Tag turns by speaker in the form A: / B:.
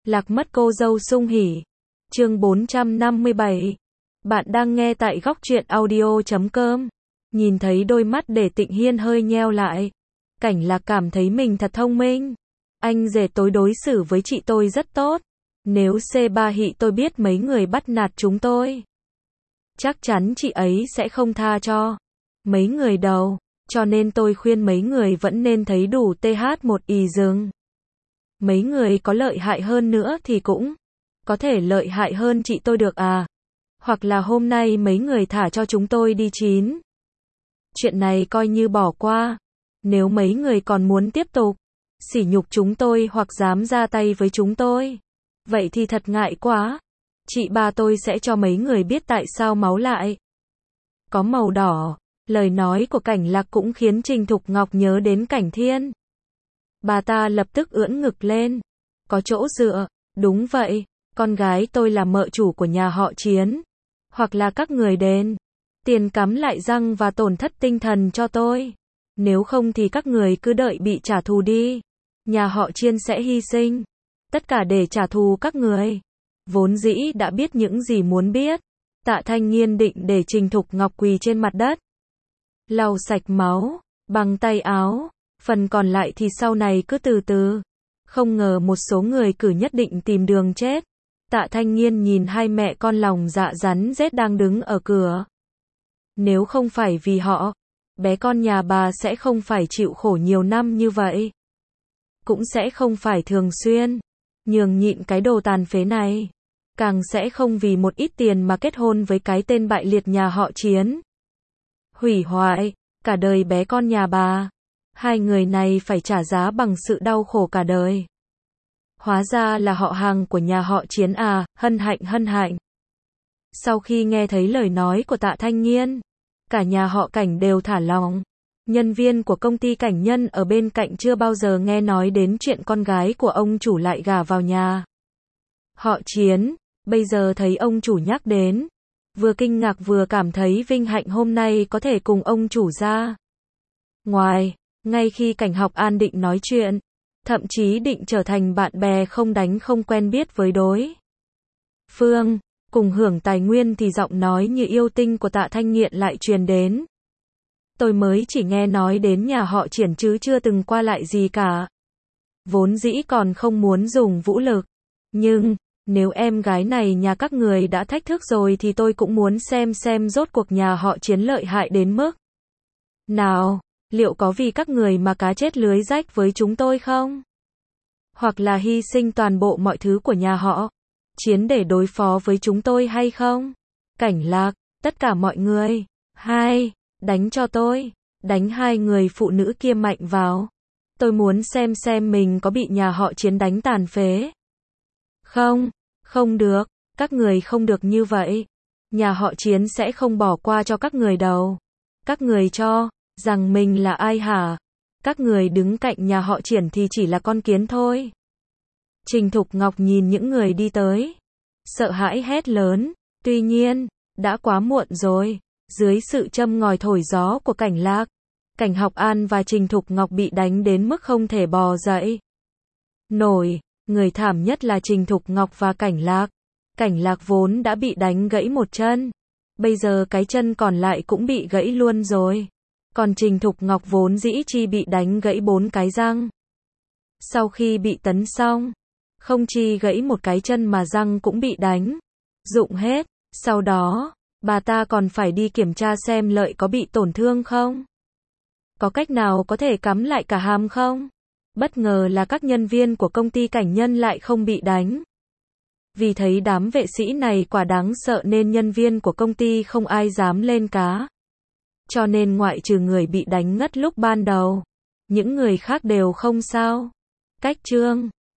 A: Lạc mất cô dâu sung hỉ. Chương 457. Bạn đang nghe tại góc truyện audio.com. Nhìn thấy đôi mắt để Tịnh Hiên hơi nheo lại. Cảnh Lạc cảm thấy mình thật thông minh. Anh rể tối đối xử với chị tôi rất tốt. Nếu C3 hị tôi biết mấy người bắt nạt chúng tôi, chắc chắn chị ấy sẽ không tha cho mấy người đâu. Cho nên tôi khuyên mấy người vẫn nên thấy đủ TH1 dừng. Mấy người có lợi hại hơn nữa thì cũng có thể lợi hại hơn chị tôi được à. Hoặc là hôm nay mấy người thả cho chúng tôi đi chín. Chuyện này coi như bỏ qua. Nếu mấy người còn muốn tiếp tục sỉ nhục chúng tôi hoặc dám ra tay với chúng tôi, vậy thì thật ngại quá. Chị ba tôi sẽ cho mấy người biết tại sao máu lại có màu đỏ. Lời nói của Cảnh Lạc cũng khiến Trình Thục Ngọc nhớ đến Cảnh Thiên. Bà ta lập tức ưỡn ngực lên. Có chỗ dựa, đúng vậy, con gái tôi là mợ chủ của nhà họ Chiến. Hoặc là các người đền tiền cắm lại răng và tổn thất tinh thần cho tôi. Nếu không thì các người cứ đợi bị trả thù đi. Nhà họ Chiến sẽ hy sinh tất cả để trả thù các người. Vốn dĩ đã biết những gì muốn biết, Tạ Thanh Nghiên định để Trình Thục Ngọc quỳ trên mặt đất, lau sạch máu bằng tay áo, phần còn lại thì sau này cứ từ từ. Không ngờ một số người cử nhất định tìm đường chết. Tạ Thanh Nghiên nhìn hai mẹ con lòng dạ rắn rết đang đứng ở cửa. Nếu không phải vì họ, bé con nhà bà sẽ không phải chịu khổ nhiều năm như vậy. Cũng sẽ không phải thường xuyên nhường nhịn cái đồ tàn phế này. Càng sẽ không vì một ít tiền mà kết hôn với cái tên bại liệt nhà họ Chiến. Hủy hoại cả đời bé con nhà bà. Hai người này phải trả giá bằng sự đau khổ cả đời. Hóa ra là họ hàng của nhà họ Chiến à, hân hạnh hân hạnh. Sau khi nghe thấy lời nói của Tạ Thanh Nghiên, cả nhà họ Cảnh đều thả lòng. Nhân viên của công ty Cảnh Nhân ở bên cạnh chưa bao giờ nghe nói đến chuyện con gái của ông chủ lại gả vào nhà họ Chiến. Bây giờ thấy ông chủ nhắc đến, vừa kinh ngạc vừa cảm thấy vinh hạnh hôm nay có thể cùng ông chủ ra ngoài. Ngay khi Cảnh Học An định nói chuyện, thậm chí định trở thành bạn bè không đánh không quen biết với đối phương, cùng hưởng tài nguyên thì giọng nói như yêu tinh của Tạ Thanh Nghiện lại truyền đến. Tôi mới chỉ nghe nói đến nhà họ Triển chứ chưa từng qua lại gì cả. Vốn dĩ còn không muốn dùng vũ lực. Nhưng, nếu em gái này nhà các người đã thách thức rồi thì tôi cũng muốn xem rốt cuộc nhà họ Chiến lợi hại đến mức nào. Liệu có vì các người mà cá chết lưới rách với chúng tôi không? Hoặc là hy sinh toàn bộ mọi thứ của nhà họ Chiến để đối phó với chúng tôi hay không? Cảnh Lạc, tất cả mọi người. Hai, đánh cho tôi. Đánh hai người phụ nữ kia mạnh vào. Tôi muốn xem mình có bị nhà họ Chiến đánh tàn phế. Không, không được. Các người không được như vậy. Nhà họ Chiến sẽ không bỏ qua cho các người đâu. Các người cho rằng mình là ai hả? Các người đứng cạnh nhà họ Triển thì chỉ là con kiến thôi. Trình Thục Ngọc nhìn những người đi tới, sợ hãi hét lớn. Tuy nhiên, đã quá muộn rồi. Dưới sự châm ngòi thổi gió của Cảnh Lạc, Cảnh Học An và Trình Thục Ngọc bị đánh đến mức không thể bò dậy nổi. Người thảm nhất là Trình Thục Ngọc và Cảnh Lạc. Cảnh Lạc vốn đã bị đánh gãy một chân, bây giờ cái chân còn lại cũng bị gãy luôn rồi. Còn Trình Thục Ngọc vốn dĩ chỉ bị đánh gãy 4 cái răng. Sau khi bị tấn xong, không chỉ gãy một cái chân mà răng cũng bị đánh rụng hết. Sau đó, bà ta còn phải đi kiểm tra xem lợi có bị tổn thương không? Có cách nào có thể cắm lại cả hàm không? Bất ngờ là các nhân viên của công ty Cảnh Nhân lại không bị đánh. Vì thấy đám vệ sĩ này quả đáng sợ nên nhân viên của công ty không ai dám lên cá. Cho nên ngoại trừ người bị đánh ngất lúc ban đầu, những người khác đều không sao. Cách chương